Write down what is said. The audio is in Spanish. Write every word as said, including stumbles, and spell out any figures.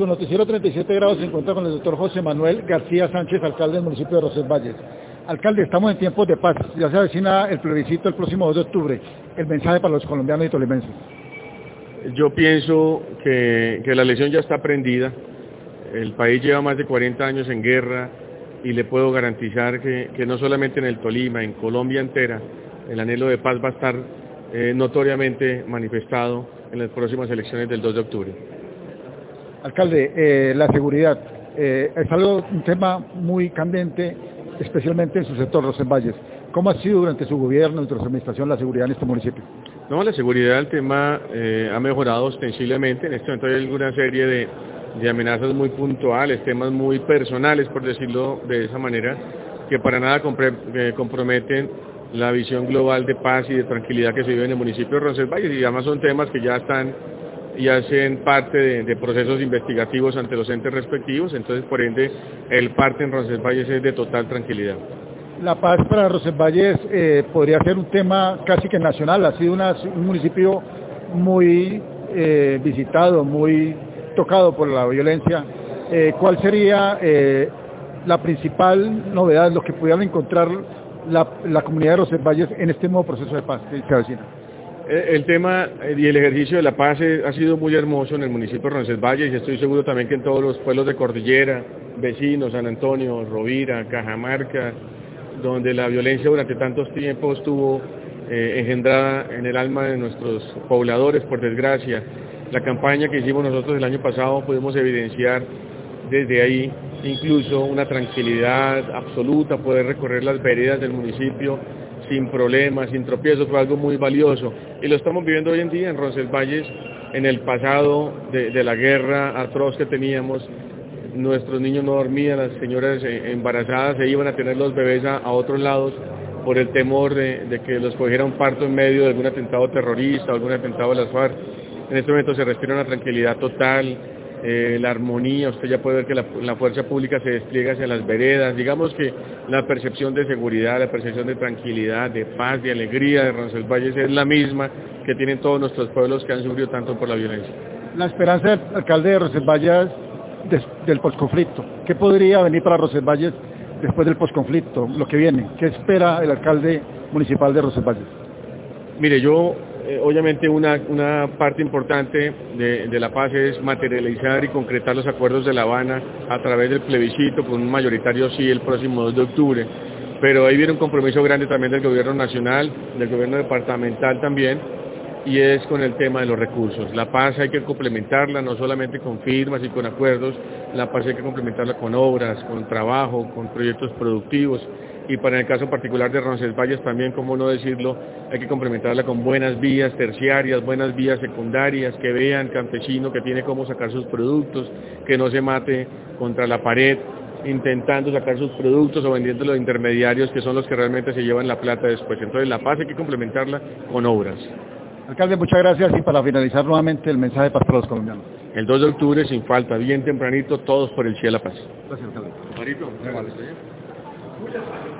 su noticiero treinta y siete grados se encuentra con el doctor José Manuel García Sánchez, alcalde del municipio de Roncesvalles. Alcalde, estamos en tiempos de paz, ya se avecina el plebiscito el próximo dos de octubre. El mensaje para los colombianos y tolimenses. Yo pienso que, que la lección ya está aprendida. El país lleva más de cuarenta años en guerra y le puedo garantizar que, que no solamente en el Tolima, en Colombia entera, el anhelo de paz va a estar eh, notoriamente manifestado en las próximas elecciones del dos de octubre. Alcalde, eh, la seguridad eh, es algo, un tema muy candente, especialmente en su sector, Roncesvalles. ¿Cómo ha sido durante su gobierno, durante su administración, la seguridad en este municipio? No, la seguridad del tema eh, ha mejorado ostensiblemente. En este momento hay alguna serie de, de amenazas muy puntuales, temas muy personales, por decirlo de esa manera, que para nada compre, eh, comprometen la visión global de paz y de tranquilidad que se vive en el municipio de Roncesvalles, y además son temas que ya están y hacen parte de, de procesos investigativos ante los entes respectivos. Entonces, por ende, el parte en Roncesvalles es de total tranquilidad. La paz para Roncesvalles eh, podría ser un tema casi que nacional, ha sido una, un municipio muy eh, visitado, muy tocado por la violencia. Eh, ¿Cuál sería eh, la principal novedad, lo que pudieran encontrar la, la comunidad de Roncesvalles en este nuevo proceso de paz que se avecina? El tema y el ejercicio de la paz ha sido muy hermoso en el municipio de Roncesvalles, y estoy seguro también que en todos los pueblos de Cordillera, vecinos, San Antonio, Rovira, Cajamarca, donde la violencia durante tantos tiempos estuvo eh, engendrada en el alma de nuestros pobladores, por desgracia. La campaña que hicimos nosotros el año pasado pudimos evidenciar desde ahí incluso una tranquilidad absoluta, poder recorrer las veredas del municipio sin problemas, sin tropiezos, fue algo muy valioso, y lo estamos viviendo hoy en día en Roncesvalles. En el pasado de, de la guerra atroz que teníamos, nuestros niños no dormían, las señoras embarazadas se iban a tener los bebés a, a otros lados por el temor de, de que los cogiera un parto en medio de algún atentado terrorista o algún atentado de las FARC. En este momento se respira una tranquilidad total, eh, la armonía, usted ya puede ver que la, la fuerza pública se despliega hacia las veredas. Digamos que la percepción de seguridad, la percepción de tranquilidad, de paz, de alegría de Roncesvalles es la misma que tienen todos nuestros pueblos que han sufrido tanto por la violencia. La esperanza del alcalde de Roncesvalles des, del posconflicto, ¿qué podría venir para Roncesvalles después del posconflicto, lo que viene? ¿Qué espera el alcalde municipal de Roncesvalles? Mire, yo Eh, obviamente una, una parte importante de, de la paz es materializar y concretar los acuerdos de La Habana a través del plebiscito con un mayoritario sí el próximo dos de octubre, pero ahí viene un compromiso grande también del gobierno nacional, del gobierno departamental también, y es con el tema de los recursos. La paz hay que complementarla no solamente con firmas y con acuerdos, la paz hay que complementarla con obras, con trabajo, con proyectos productivos. Y para el caso particular de Roncesvalles también, cómo no decirlo, hay que complementarla con buenas vías terciarias, buenas vías secundarias, que vean campesino que tiene cómo sacar sus productos, que no se mate contra la pared intentando sacar sus productos o vendiendo los intermediarios que son los que realmente se llevan la plata después. Entonces la paz hay que complementarla con obras. Alcalde, muchas gracias, y para finalizar nuevamente el mensaje de paz para los colombianos. El dos de octubre sin falta, bien tempranito, todos por el cielo de la paz. Gracias, alcalde. Marito,